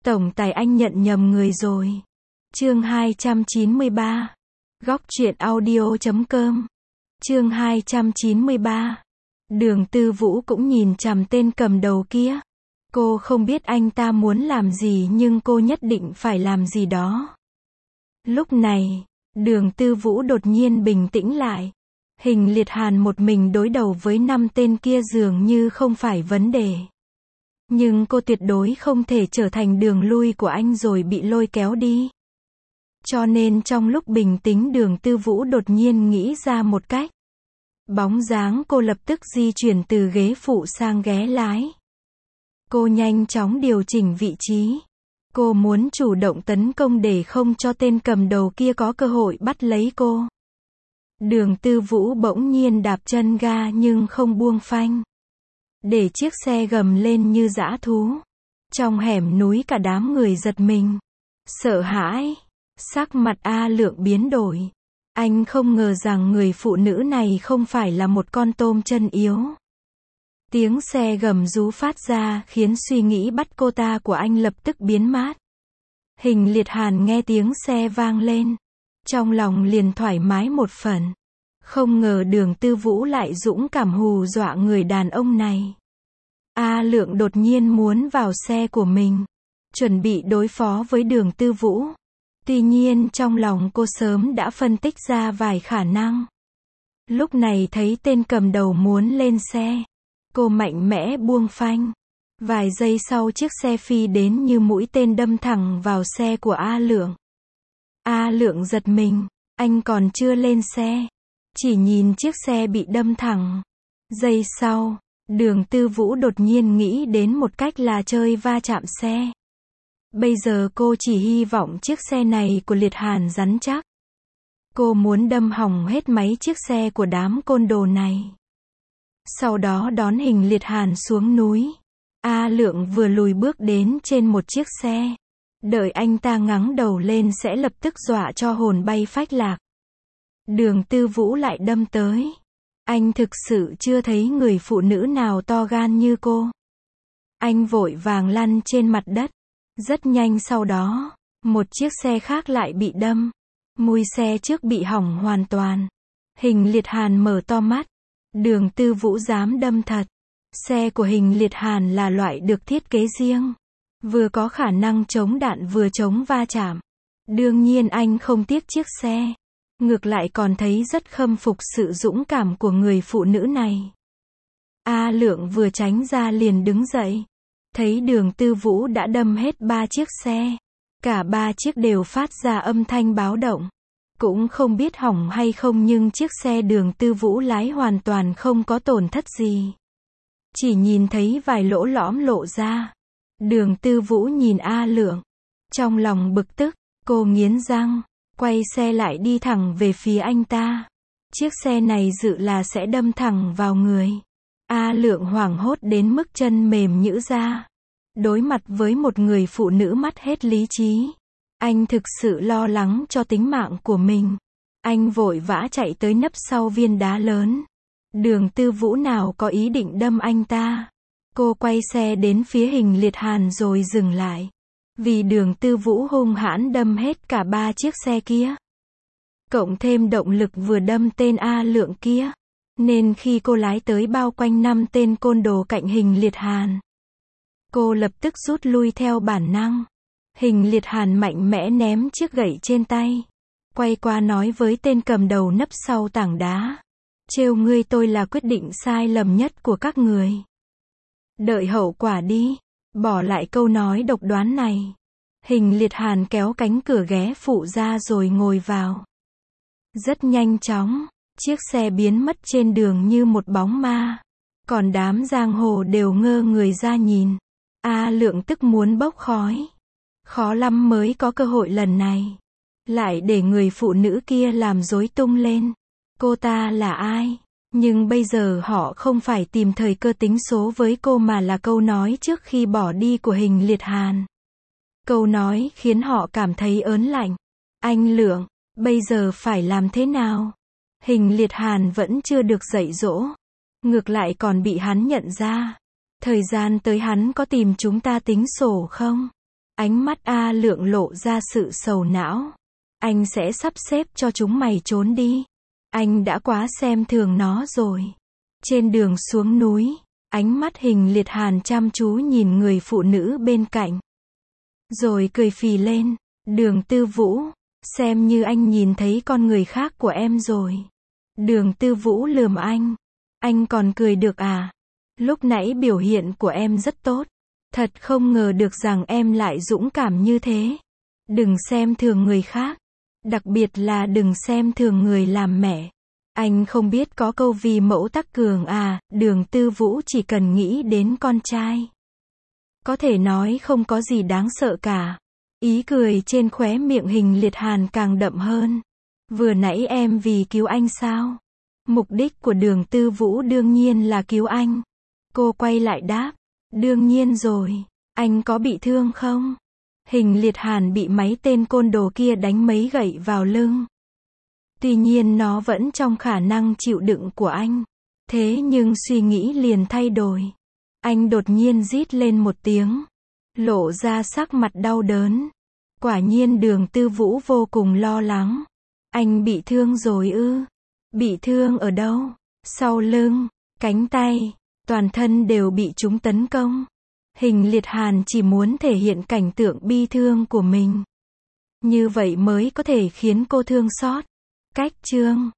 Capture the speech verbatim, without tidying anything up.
Tổng tài anh nhận nhầm người rồi. Chương hai trăm chín mươi ba. Góc truyện audio chấm com. Chương hai trăm chín mươi ba. Đường Tư Vũ cũng nhìn chằm tên cầm đầu kia. Cô không biết anh ta muốn làm gì nhưng cô nhất định phải làm gì đó. Lúc này, Đường Tư Vũ đột nhiên bình tĩnh lại. Hình Liệt Hàn một mình đối đầu với năm tên kia dường như không phải vấn đề. Nhưng cô tuyệt đối không thể trở thành đường lui của anh rồi bị lôi kéo đi. Cho nên trong lúc bình tĩnh Đường Tư Vũ đột nhiên nghĩ ra một cách. Bóng dáng cô lập tức di chuyển từ ghế phụ sang ghế lái. Cô nhanh chóng điều chỉnh vị trí. Cô muốn chủ động tấn công để không cho tên cầm đầu kia có cơ hội bắt lấy cô. Đường Tư Vũ bỗng nhiên đạp chân ga nhưng không buông phanh. Để chiếc xe gầm lên như dã thú. Trong hẻm núi cả đám người giật mình. Sợ hãi. Sắc mặt A Lượng biến đổi. Anh không ngờ rằng người phụ nữ này không phải là một con tôm chân yếu. Tiếng xe gầm rú phát ra khiến suy nghĩ bắt cô ta của anh lập tức biến mát. Hình Liệt Hàn nghe tiếng xe vang lên. Trong lòng liền thoải mái một phần. Không ngờ Đường Tư Vũ lại dũng cảm hù dọa người đàn ông này. A Lượng đột nhiên muốn vào xe của mình. Chuẩn bị đối phó với Đường Tư Vũ. Tuy nhiên trong lòng cô sớm đã phân tích ra vài khả năng. Lúc này thấy tên cầm đầu muốn lên xe. Cô mạnh mẽ buông phanh. Vài giây sau chiếc xe phi đến như mũi tên đâm thẳng vào xe của A Lượng. A Lượng giật mình. Anh còn chưa lên xe. Chỉ nhìn chiếc xe bị đâm thẳng. Giây sau, Đường Tư Vũ đột nhiên nghĩ đến một cách là chơi va chạm xe. Bây giờ cô chỉ hy vọng chiếc xe này của Liệt Hàn rắn chắc. Cô muốn đâm hỏng hết máy chiếc xe của đám côn đồ này. Sau đó đón Hình Liệt Hàn xuống núi. A Lượng vừa lùi bước đến trên một chiếc xe. Đợi anh ta ngẩng đầu lên sẽ lập tức dọa cho hồn bay phách lạc. Đường Tư Vũ lại đâm tới. Anh thực sự chưa thấy người phụ nữ nào to gan như cô. Anh vội vàng lăn trên mặt đất. Rất nhanh sau đó, một chiếc xe khác lại bị đâm. Mui xe trước bị hỏng hoàn toàn. Hình Liệt Hàn mở to mắt. Đường Tư Vũ dám đâm thật. Xe của Hình Liệt Hàn là loại được thiết kế riêng. Vừa có khả năng chống đạn vừa chống va chạm. Đương nhiên anh không tiếc chiếc xe. Ngược lại còn thấy rất khâm phục sự dũng cảm của người phụ nữ này. A Lượng vừa tránh ra liền đứng dậy. Thấy Đường Tư Vũ đã đâm hết ba chiếc xe. Cả ba chiếc đều phát ra âm thanh báo động. Cũng không biết hỏng hay không nhưng chiếc xe Đường Tư Vũ lái hoàn toàn không có tổn thất gì. Chỉ nhìn thấy vài lỗ lõm lộ ra. Đường Tư Vũ nhìn A Lượng. Trong lòng bực tức, cô nghiến răng. Quay xe lại đi thẳng về phía anh ta. Chiếc xe này dự là sẽ đâm thẳng vào người. A Lượng hoảng hốt đến mức chân mềm nhũn ra. Đối mặt với một người phụ nữ mất hết lý trí. Anh thực sự lo lắng cho tính mạng của mình. Anh vội vã chạy tới nấp sau viên đá lớn. Đường Tư Vũ nào có ý định đâm anh ta. Cô quay xe đến phía Hình Liệt Hàn rồi dừng lại. Vì Đường Tư Vũ hung hãn đâm hết cả ba chiếc xe kia. Cộng thêm động lực vừa đâm tên A Lượng kia. Nên khi cô lái tới bao quanh năm tên côn đồ cạnh Hình Liệt Hàn. Cô lập tức rút lui theo bản năng. Hình Liệt Hàn mạnh mẽ ném chiếc gậy trên tay. Quay qua nói với tên cầm đầu nấp sau tảng đá. Trêu ngươi tôi là quyết định sai lầm nhất của các người. Đợi hậu quả đi. Bỏ lại câu nói độc đoán này. Hình Liệt Hàn kéo cánh cửa ghế phụ ra rồi ngồi vào. Rất nhanh chóng, chiếc xe biến mất trên đường như một bóng ma. Còn đám giang hồ đều ngơ người ra nhìn. A Lượng tức muốn bốc khói. Khó lắm mới có cơ hội lần này. Lại để người phụ nữ kia làm rối tung lên. Cô ta là ai? Nhưng bây giờ họ không phải tìm thời cơ tính số với cô mà là câu nói trước khi bỏ đi của Hình Liệt Hàn. Câu nói khiến họ cảm thấy ớn lạnh. Anh Lượng, bây giờ phải làm thế nào? Hình Liệt Hàn vẫn chưa được dạy dỗ. Ngược lại còn bị hắn nhận ra. Thời gian tới hắn có tìm chúng ta tính sổ không? Ánh mắt A Lượng lộ ra sự sầu não. Anh sẽ sắp xếp cho chúng mày trốn đi. Anh đã quá xem thường nó rồi. Trên đường xuống núi, ánh mắt Hình Liệt Hàn chăm chú nhìn người phụ nữ bên cạnh. Rồi cười phì lên. Đường Tư Vũ, xem như anh nhìn thấy con người khác của em rồi. Đường Tư Vũ lườm anh. Anh còn cười được à? Lúc nãy biểu hiện của em rất tốt. Thật không ngờ được rằng em lại dũng cảm như thế. Đừng xem thường người khác. Đặc biệt là đừng xem thường người làm mẹ. Anh không biết có câu vì mẫu tắc cường à, Đường Tư Vũ chỉ cần nghĩ đến con trai. Có thể nói không có gì đáng sợ cả. Ý cười trên khóe miệng Hình Liệt Hàn càng đậm hơn. Vừa nãy em vì cứu anh sao? Mục đích của Đường Tư Vũ đương nhiên là cứu anh. Cô quay lại đáp. Đương nhiên rồi. Anh có bị thương không? Hình Liệt Hàn bị mấy tên côn đồ kia đánh mấy gậy vào lưng. Tuy nhiên nó vẫn trong khả năng chịu đựng của anh. Thế nhưng suy nghĩ liền thay đổi. Anh đột nhiên rít lên một tiếng. Lộ ra sắc mặt đau đớn. Quả nhiên Đường Tư Vũ vô cùng lo lắng. Anh bị thương rồi ư? Bị thương ở đâu? Sau lưng, cánh tay, toàn thân đều bị chúng tấn công. Hình Liệt Hàn chỉ muốn thể hiện cảnh tượng bi thương của mình. Như vậy mới có thể khiến cô thương xót. Cách chương